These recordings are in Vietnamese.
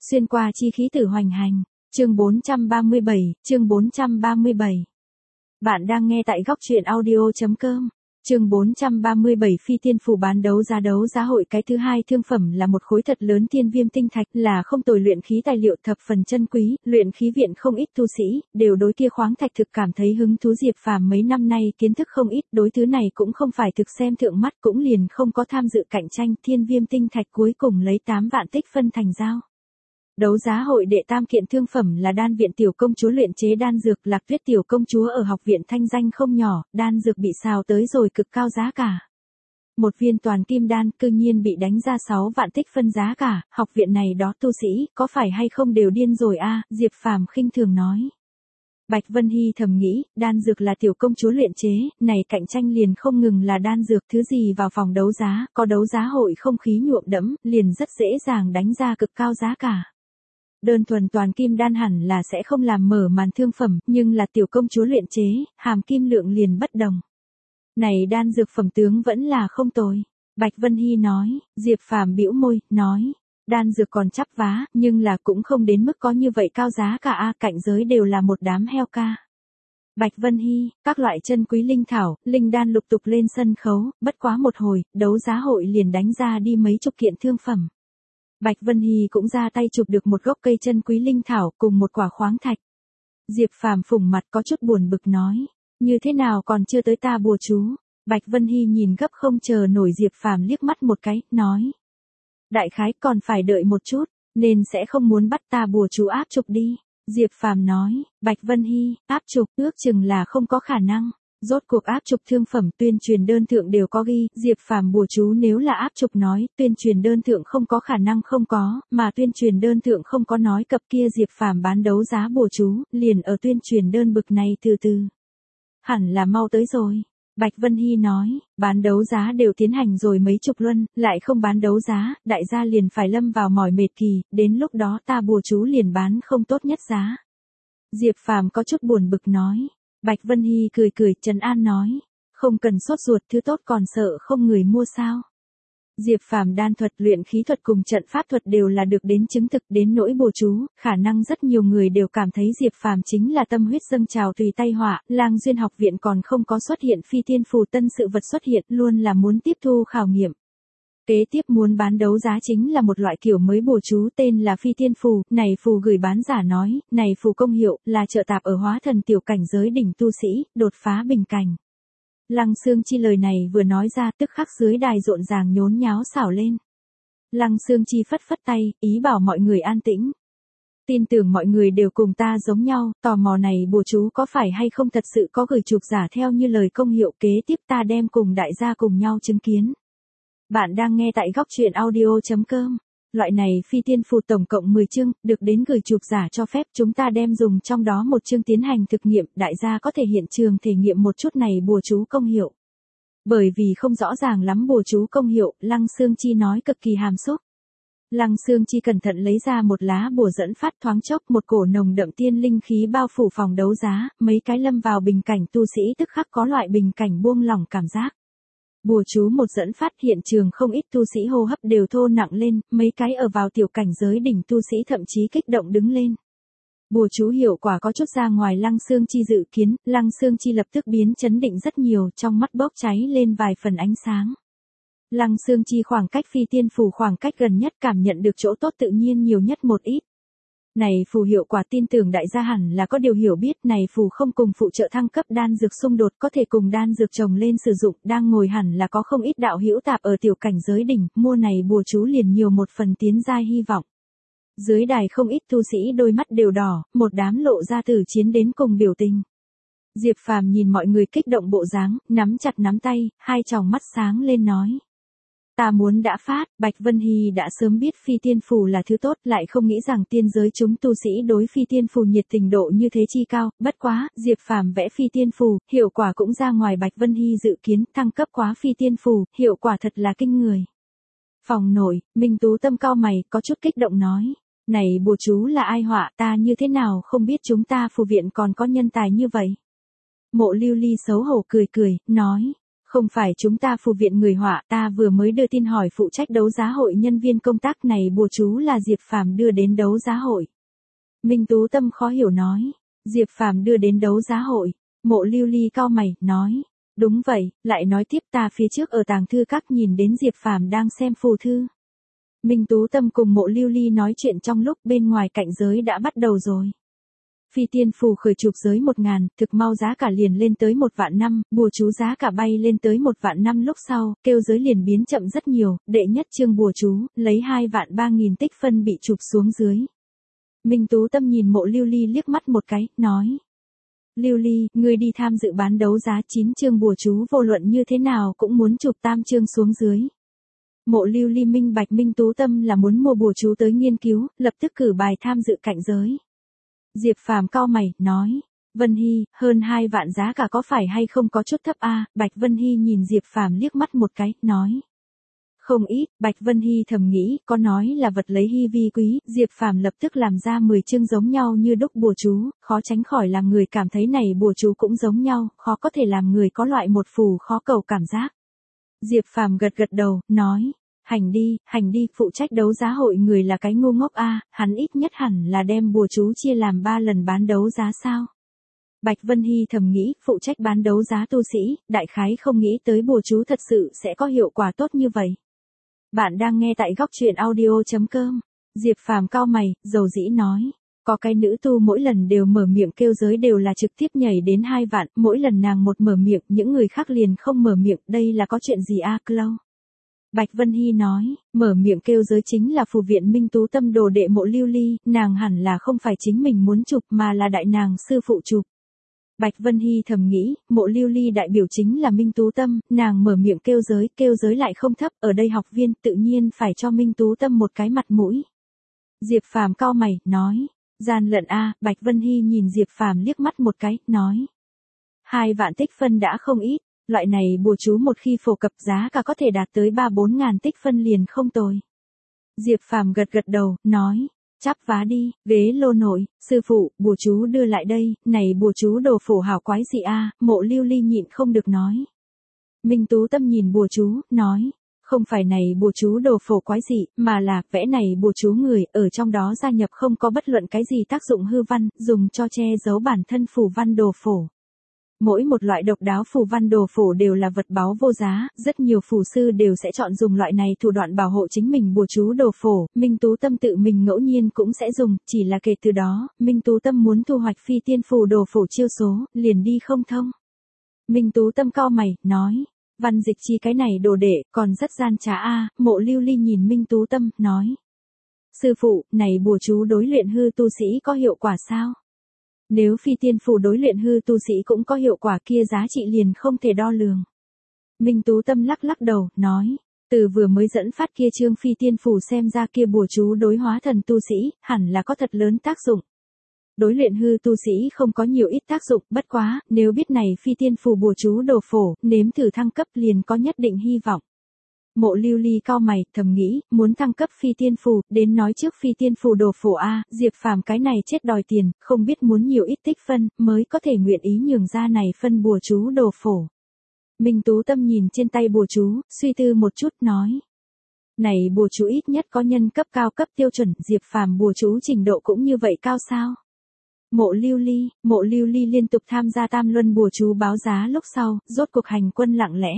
Xuyên qua chi khí tử hoành hành. Chương 437, chương 437. Bạn đang nghe tại góc truyện audio.com. Chương 437 Phi Tiên Phù bán đấu giá hội. Cái thứ hai thương phẩm là một khối thật lớn tiên viêm tinh thạch, là không tồi luyện khí tài liệu thập phần chân quý, luyện khí viện không ít tu sĩ đều đối kia khoáng thạch thực cảm thấy hứng thú. Diệp Phàm mấy năm nay kiến thức không ít, đối thứ này cũng không phải thực xem thượng mắt, cũng liền không có tham dự cạnh tranh. Thiên viêm tinh thạch cuối cùng lấy 8 vạn tích phân thành giao. Đấu giá hội đệ tam kiện thương phẩm là đan viện tiểu công chúa luyện chế đan dược. Lạc Tuyết tiểu công chúa ở học viện thanh danh không nhỏ, đan dược bị xào tới rồi cực cao giá cả. Một viên toàn kim đan cư nhiên bị đánh ra 6 vạn tích phân giá cả, học viện này đó tu sĩ, có phải hay không đều điên rồi a? Diệp Phàm khinh thường nói. Bạch Vân Hy thầm nghĩ, đan dược là tiểu công chúa luyện chế, này cạnh tranh liền không ngừng là đan dược, thứ gì vào phòng đấu giá, có đấu giá hội không khí nhuộm đẫm, liền rất dễ dàng đánh ra cực cao giá cả. Đơn thuần toàn kim đan hẳn là sẽ không làm mở màn thương phẩm, nhưng là tiểu công chúa luyện chế, hàm kim lượng liền bất đồng. Này đan dược phẩm tướng vẫn là không tồi. Bạch Vân Hy nói. Diệp Phàm bĩu môi, nói. Đan dược còn chắp vá, nhưng là cũng không đến mức có như vậy cao giá cả a, cạnh giới đều là một đám heo ca. Bạch Vân Hy, các loại chân quý linh thảo, linh đan lục tục lên sân khấu, bất quá một hồi, đấu giá hội liền đánh ra đi mấy chục kiện thương phẩm. Bạch Vân Hy cũng ra tay chụp được một gốc cây chân quý linh thảo cùng một quả khoáng thạch. Diệp Phàm phủng mặt có chút buồn bực nói, như thế nào còn chưa tới ta bùa chú. Bạch Vân Hy nhìn gấp không chờ nổi Diệp Phàm liếc mắt một cái, nói. Đại khái còn phải đợi một chút, nên sẽ không muốn bắt ta bùa chú áp trục đi. Diệp Phàm nói, Bạch Vân Hy, áp trục ước chừng là không có khả năng. Rốt cuộc áp trục thương phẩm tuyên truyền đơn thượng đều có ghi, Diệp Phàm bùa chú nếu là áp trục nói, tuyên truyền đơn thượng không có khả năng không có, mà tuyên truyền đơn thượng không có nói cập kia Diệp Phàm bán đấu giá bùa chú, liền ở tuyên truyền đơn bực này từ từ. Hẳn là mau tới rồi. Bạch Vân Hy nói, bán đấu giá đều tiến hành rồi mấy chục luân, lại không bán đấu giá, đại gia liền phải lâm vào mỏi mệt kỳ, đến lúc đó ta bùa chú liền bán không tốt nhất giá. Diệp Phàm có chút buồn bực nói. Bạch Vân Hy cười cười trấn an nói, không cần sốt ruột, thứ tốt còn sợ không người mua sao. Diệp Phàm đan thuật, luyện khí thuật cùng trận pháp thuật đều là được đến chứng thực, đến nỗi bùa chú, khả năng rất nhiều người đều cảm thấy Diệp Phàm chính là tâm huyết dâng trào tùy tay họa. Lang Duyên học viện còn không có xuất hiện Phi Tiên Phù tân sự vật xuất hiện, luôn là muốn tiếp thu khảo nghiệm. Kế tiếp muốn bán đấu giá chính là một loại kiểu mới bùa chú tên là Phi Tiên Phù, này phù gửi bán giả nói, này phù công hiệu là trợ tạp ở hóa thần tiểu cảnh giới đỉnh tu sĩ, đột phá bình cảnh. Lăng Xương Chi lời này vừa nói ra tức khắc dưới đài rộn ràng nhốn nháo xảo lên. Lăng Xương Chi phất phất tay, ý bảo mọi người an tĩnh. Tin tưởng mọi người đều cùng ta giống nhau, tò mò này bùa chú có phải hay không thật sự có gửi chụp giả theo như lời công hiệu, kế tiếp ta đem cùng đại gia cùng nhau chứng kiến. Bạn đang nghe tại góc truyện audio.com. Loại này Phi Tiên Phù tổng cộng 10 chương, được đến gửi chụp giả cho phép, chúng ta đem dùng trong đó một chương tiến hành thực nghiệm, đại gia có thể hiện trường thể nghiệm một chút này bùa chú công hiệu. Bởi vì không rõ ràng lắm bùa chú công hiệu, Lăng Xương Chi nói cực kỳ hàm xúc. Lăng Xương Chi cẩn thận lấy ra một lá bùa dẫn phát, thoáng chốc một cổ nồng đậm tiên linh khí bao phủ phòng đấu giá, mấy cái lâm vào bình cảnh tu sĩ tức khắc có loại bình cảnh buông lỏng cảm giác. Bùa chú một dẫn phát, hiện trường không ít tu sĩ hô hấp đều thô nặng lên, mấy cái ở vào tiểu cảnh giới đỉnh tu sĩ thậm chí kích động đứng lên. Bùa chú hiệu quả có chút ra ngoài Lăng Xương Chi dự kiến, Lăng Xương Chi lập tức biến chấn định rất nhiều, trong mắt bốc cháy lên vài phần ánh sáng. Lăng Xương Chi khoảng cách Phi Tiên Phù khoảng cách gần nhất, cảm nhận được chỗ tốt tự nhiên nhiều nhất một ít. Này phù hiệu quả tin tưởng đại gia hẳn là có điều hiểu biết, này phù không cùng phụ trợ thăng cấp đan dược xung đột, có thể cùng đan dược chồng lên sử dụng, đang ngồi hẳn là có không ít đạo hữu tạp ở tiểu cảnh giới đỉnh, mua này bùa chú liền nhiều một phần tiến giai hy vọng. Dưới đài không ít tu sĩ đôi mắt đều đỏ, một đám lộ ra từ chiến đến cùng biểu tình. Diệp Phàm nhìn mọi người kích động bộ dáng, nắm chặt nắm tay, hai tròng mắt sáng lên nói. Ta muốn đã phát. Bạch Vân Hy đã sớm biết Phi Tiên Phù là thứ tốt, lại không nghĩ rằng tiên giới chúng tu sĩ đối Phi Tiên Phù nhiệt tình độ như thế chi cao, bất quá, Diệp Phàm vẽ Phi Tiên Phù, hiệu quả cũng ra ngoài Bạch Vân Hy dự kiến, thăng cấp quá Phi Tiên Phù, hiệu quả thật là kinh người. Phòng nội, Minh Tú Tâm cao mày, có chút kích động nói, này bùa chú là ai họa, ta như thế nào không biết, chúng ta phù viện còn có nhân tài như vậy. Mộ Lưu Ly xấu hổ cười cười, nói. Không phải chúng ta phù viện người họa, ta vừa mới đưa tin hỏi phụ trách đấu giá hội nhân viên công tác này bùa chú là Diệp Phàm đưa đến đấu giá hội. Minh Tú Tâm khó hiểu nói. Diệp Phàm đưa đến đấu giá hội. Mộ Lưu Ly cau mày, nói. Đúng vậy, lại nói tiếp ta phía trước ở tàng thư các nhìn đến Diệp Phàm đang xem phù thư. Minh Tú Tâm cùng Mộ Lưu Ly nói chuyện trong lúc bên ngoài cạnh giới đã bắt đầu rồi. Phi tiên phù khởi chụp giới 1.000, thực mau giá cả liền lên tới 1.000.000, bùa chú giá cả bay lên tới 1.000.000 lúc sau, kêu giới liền biến chậm rất nhiều, đệ nhất chương bùa chú, lấy 2.300.000 tích phân bị chụp xuống dưới. Minh Tú Tâm nhìn Mộ Lưu Ly liếc mắt một cái, nói. Lưu Ly, ngươi đi tham dự bán đấu giá 9 chương bùa chú vô luận như thế nào cũng muốn chụp tam chương xuống dưới. Mộ Lưu Ly minh bạch Minh Tú Tâm là muốn mua bùa chú tới nghiên cứu, lập tức cử bài tham dự cạnh giới. Diệp Phàm cau mày, nói. Vân Hy, hơn 2 vạn giá cả có phải hay không có chút thấp a? Bạch Vân Hy nhìn Diệp Phàm liếc mắt một cái, nói. Không ít, Bạch Vân Hy thầm nghĩ, có nói là vật lấy hy vi quý, Diệp Phàm lập tức làm ra 10 chương giống nhau như đúc bùa chú, khó tránh khỏi làm người cảm thấy này bùa chú cũng giống nhau, khó có thể làm người có loại một phù khó cầu cảm giác. Diệp Phàm gật gật đầu, nói. Hành đi, phụ trách đấu giá hội người là cái ngu ngốc a, hắn ít nhất hẳn là đem bùa chú chia làm 3 lần bán đấu giá sao. Bạch Vân Hy thầm nghĩ, phụ trách bán đấu giá tu sĩ, đại khái không nghĩ tới bùa chú thật sự sẽ có hiệu quả tốt như vậy. Bạn đang nghe tại góc truyện audio.com. Diệp Phàm cau mày, dầu dĩ nói. Có cái nữ tu mỗi lần đều mở miệng kêu giới đều là trực tiếp nhảy đến 2 vạn, mỗi lần nàng một mở miệng, những người khác liền không mở miệng, đây là có chuyện gì a Clau? Bạch Vân Hy nói, mở miệng kêu giới chính là phù viện Minh Tú Tâm đồ đệ Mộ Lưu Ly, nàng hẳn là không phải chính mình muốn chụp mà là đại nàng sư phụ chụp. Bạch Vân Hy thầm nghĩ, Mộ Lưu Ly đại biểu chính là Minh Tú Tâm, nàng mở miệng kêu giới lại không thấp, ở đây học viên tự nhiên phải cho Minh Tú Tâm một cái mặt mũi. Diệp Phàm cau mày, nói, gian lận a, Bạch Vân Hy nhìn Diệp Phàm liếc mắt một cái, nói. 2 vạn tích phân đã không ít, loại này bùa chú một khi phổ cập giá cả có thể đạt tới 3-4 ngàn tích phân liền không tồi. Diệp Phàm gật gật đầu, nói. Chắp vá đi, ghế lô nội, sư phụ, bùa chú đưa lại đây, này bùa chú đồ phổ hảo quái gì a? Mộ Lưu Ly nhịn không được nói. Minh Tú Tâm nhìn bùa chú, nói, không phải này bùa chú đồ phổ quái gì, mà là vẽ này bùa chú người, ở trong đó gia nhập không có bất luận cái gì tác dụng hư văn, dùng cho che giấu bản thân phù văn đồ phổ. Mỗi một loại độc đáo phù văn đồ phổ đều là vật báu vô giá, rất nhiều phù sư đều sẽ chọn dùng loại này thủ đoạn bảo hộ chính mình bùa chú đồ phổ, Minh Tú Tâm tự mình ngẫu nhiên cũng sẽ dùng, chỉ là kể từ đó, Minh Tú Tâm muốn thu hoạch phi tiên phù đồ phổ chiêu số, liền đi không thông. Minh Tú Tâm cau mày, nói, Văn Dịch Chi cái này đồ đệ, còn rất gian trá a. Mộ Lưu Ly nhìn Minh Tú Tâm, nói. Sư phụ, này bùa chú đối luyện hư tu sĩ có hiệu quả sao? Nếu phi tiên phù đối luyện hư tu sĩ cũng có hiệu quả kia giá trị liền không thể đo lường. Minh Tú Tâm lắc lắc đầu, nói, từ vừa mới dẫn phát kia chương phi tiên phù xem ra kia bùa chú đối hóa thần tu sĩ, hẳn là có thật lớn tác dụng. Đối luyện hư tu sĩ không có nhiều ít tác dụng, bất quá, nếu biết này phi tiên phù bùa chú đồ phổ, nếm thử thăng cấp liền có nhất định hy vọng. Mộ Lưu Ly cau mày, thầm nghĩ, muốn thăng cấp phi tiên phù, đến nói trước phi tiên phù đồ phổ a, Diệp Phàm cái này chết đòi tiền, không biết muốn nhiều ít tích phân, mới có thể nguyện ý nhường ra này phân bùa chú đồ phổ. Minh Tú Tâm nhìn trên tay bùa chú, suy tư một chút, nói. Này bùa chú ít nhất có nhân cấp cao cấp tiêu chuẩn, Diệp Phàm bùa chú trình độ cũng như vậy cao sao? Mộ Lưu Ly liên tục tham gia tam luân bùa chú báo giá lúc sau, rốt cuộc hành quân lặng lẽ.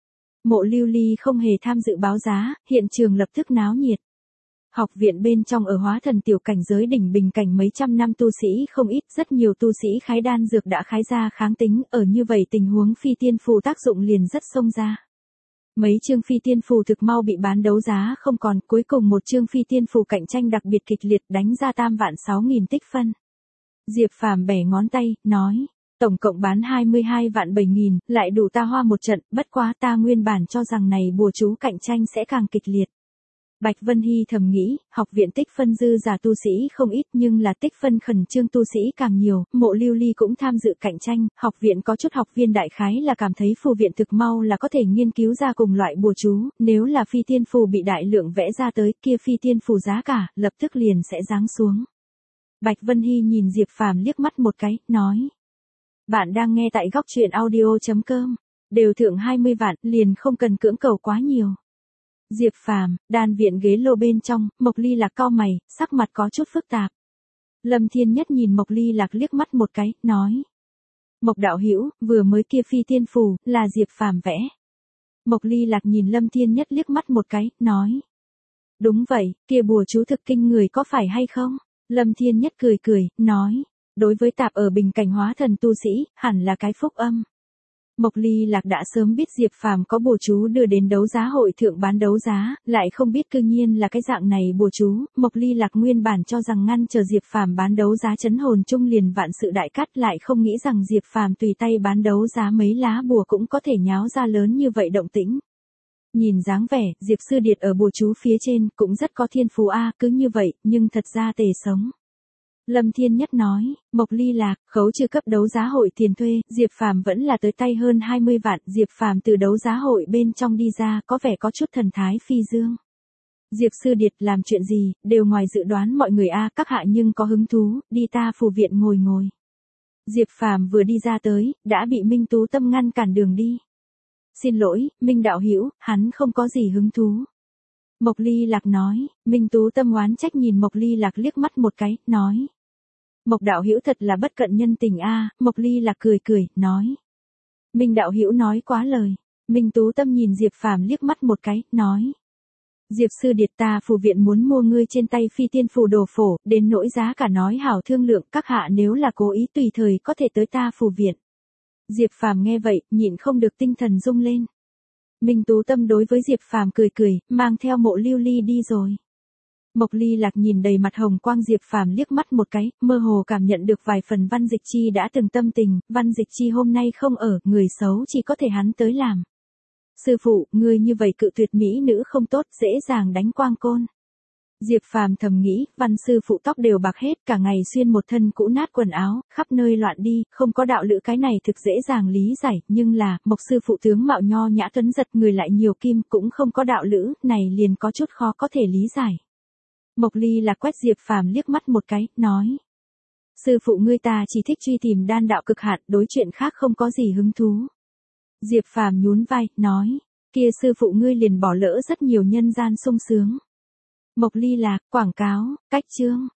Mộ Lưu Ly không hề tham dự báo giá, hiện trường lập tức náo nhiệt. Học viện bên trong ở hóa thần tiểu cảnh giới đỉnh bình cảnh mấy trăm năm tu sĩ không ít, rất nhiều tu sĩ khái đan dược đã khái ra kháng tính, ở như vậy tình huống phi tiên phù tác dụng liền rất xông ra. Mấy chương phi tiên phù thực mau bị bán đấu giá không còn, cuối cùng một chương phi tiên phù cạnh tranh đặc biệt kịch liệt đánh ra 3.600.000 tích phân. Diệp Phàm bẻ ngón tay, nói. Tổng cộng bán 22.700.000, lại đủ ta hoa một trận, bất quá ta nguyên bản cho rằng này bùa chú cạnh tranh sẽ càng kịch liệt. Bạch Vân Hy thầm nghĩ, học viện tích phân dư giả tu sĩ không ít nhưng là tích phân khẩn trương tu sĩ càng nhiều, Mộ Lưu Ly cũng tham dự cạnh tranh, học viện có chút học viên đại khái là cảm thấy phù viện thực mau là có thể nghiên cứu ra cùng loại bùa chú, nếu là phi tiên phù bị đại lượng vẽ ra tới kia phi tiên phù giá cả, lập tức liền sẽ giáng xuống. Bạch Vân Hy nhìn Diệp Phàm liếc mắt một cái, nói. Bạn đang nghe tại góc truyện audio.com. đều thượng 20 vạn, liền không cần cưỡng cầu quá nhiều. Diệp Phàm, đan viện ghế lô bên trong, Mộc Ly Lạc cau mày, sắc mặt có chút phức tạp. Lâm Thiên Nhất nhìn Mộc Ly Lạc liếc mắt một cái, nói. Mộc đạo hữu, vừa mới kia phi tiên phù, là Diệp Phàm vẽ. Mộc Ly Lạc nhìn Lâm Thiên Nhất liếc mắt một cái, nói. Đúng vậy, kia bùa chú thực kinh người có phải hay không? Lâm Thiên Nhất cười cười, nói. Đối với tạp ở bình cảnh hóa thần tu sĩ, hẳn là cái phúc âm. Mộc Ly Lạc đã sớm biết Diệp Phàm có bùa chú đưa đến đấu giá hội thượng bán đấu giá, lại không biết cư nhiên là cái dạng này bùa chú. Mộc Ly Lạc nguyên bản cho rằng ngăn chờ Diệp Phàm bán đấu giá chấn hồn trung liền vạn sự đại cát, lại không nghĩ rằng Diệp Phàm tùy tay bán đấu giá mấy lá bùa cũng có thể nháo ra lớn như vậy động tĩnh. Nhìn dáng vẻ, Diệp Sư Điệt ở bùa chú phía trên cũng rất có thiên phú a, cứ như vậy, nhưng thật ra tề sống. Lâm Thiên Nhất nói, Mộc Ly Lạc, khấu trừ cấp đấu giá hội tiền thuê, Diệp Phàm vẫn là tới tay hơn 20 vạn, Diệp Phàm từ đấu giá hội bên trong đi ra, có vẻ có chút thần thái phi dương. Diệp Sư Điệt làm chuyện gì, đều ngoài dự đoán mọi người a, các hạ nhưng có hứng thú, đi ta phù viện ngồi ngồi. Diệp Phàm vừa đi ra tới, đã bị Minh Tú Tâm ngăn cản đường đi. Xin lỗi, Minh đạo hữu, hắn không có gì hứng thú. Mộc Ly Lạc nói, Minh Tú Tâm oán trách nhìn Mộc Ly Lạc liếc mắt một cái, nói. Mộc đạo hữu thật là bất cận nhân tình a. Mộc Ly Lạc cười cười, nói. Minh đạo hữu nói quá lời. Minh Tú Tâm nhìn Diệp Phàm liếc mắt một cái, nói. Diệp Sư Điệt, ta phù viện muốn mua ngươi trên tay phi tiên phù đồ phổ, đến nỗi giá cả nói hảo thương lượng, các hạ nếu là cố ý tùy thời có thể tới ta phù viện. Diệp Phàm nghe vậy, nhịn không được tinh thần rung lên. Minh Tú Tâm đối với Diệp Phàm cười cười, mang theo Mộ Lưu Ly đi rồi. Mộc Ly Lạc nhìn đầy mặt hồng quang Diệp Phàm liếc mắt một cái, mơ hồ cảm nhận được vài phần Văn Dịch Chi đã từng tâm tình, Văn Dịch Chi hôm nay không ở, người xấu chỉ có thể hắn tới làm. Sư phụ, ngươi như vậy cự tuyệt mỹ nữ không tốt, dễ dàng đánh quang côn. Diệp Phàm thầm nghĩ, Văn sư phụ tóc đều bạc hết, cả ngày xuyên một thân cũ nát quần áo, khắp nơi loạn đi, không có đạo lữ cái này thực dễ dàng lý giải, nhưng là, Mộc sư phụ tướng mạo nho nhã tuấn giật, người lại nhiều kim, cũng không có đạo lữ, này liền có chút khó có thể lý giải. Mộc Ly là quét Diệp Phàm liếc mắt một cái, nói. Sư phụ ngươi ta chỉ thích truy tìm đan đạo cực hạn, đối chuyện khác không có gì hứng thú. Diệp Phàm nhún vai, nói. Kia sư phụ ngươi liền bỏ lỡ rất nhiều nhân gian sung sướng. Mộc Ly Lạc, quảng cáo, cách chương.